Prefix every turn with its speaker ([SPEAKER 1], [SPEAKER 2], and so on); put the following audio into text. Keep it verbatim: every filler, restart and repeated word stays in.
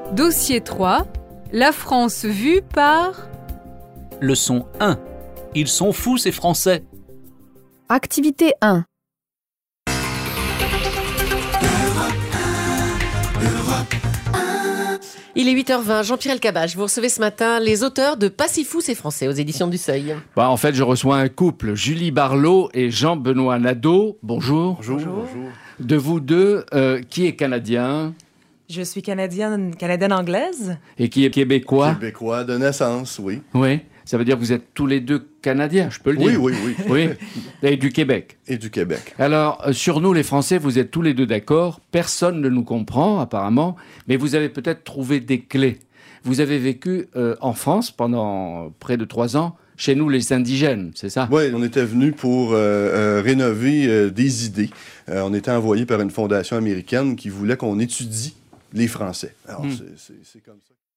[SPEAKER 1] Dossier trois. La France vue par...
[SPEAKER 2] Leçon un. Ils sont fous, ces Français.
[SPEAKER 3] Activité un.
[SPEAKER 4] Il est huit heures vingt, Jean-Pierre Elkabbach, vous recevez ce matin les auteurs de Pas si fou, c'est français aux éditions du Seuil.
[SPEAKER 5] Bah, en fait, je reçois un couple, Julie Barlot et Jean-Benoît Nadeau. Bonjour.
[SPEAKER 6] Bonjour. Bonjour.
[SPEAKER 5] De vous deux, euh, qui est canadien
[SPEAKER 7] Je suis canadienne, canadienne-anglaise.
[SPEAKER 5] et qui est québécois?
[SPEAKER 6] Québécois de naissance, oui.
[SPEAKER 5] Oui. Ça veut dire que vous êtes tous les deux canadiens, je peux le
[SPEAKER 6] Oui,
[SPEAKER 5] dire.
[SPEAKER 6] oui, oui.
[SPEAKER 5] Oui. Et du Québec.
[SPEAKER 6] Et du Québec.
[SPEAKER 5] Alors, euh, sur nous, les Français, vous êtes tous les deux d'accord. Personne ne nous comprend, apparemment. Mais vous avez peut-être trouvé des clés. Vous avez vécu euh, en France pendant près de trois ans. Chez nous, les indigènes, c'est ça?
[SPEAKER 6] Oui, on était venus pour euh, euh, rénover euh, des idées. Euh, on était envoyés par une fondation américaine qui voulait qu'on étudie les Français. Alors,
[SPEAKER 5] Hmm.
[SPEAKER 6] c'est, c'est, c'est comme ça.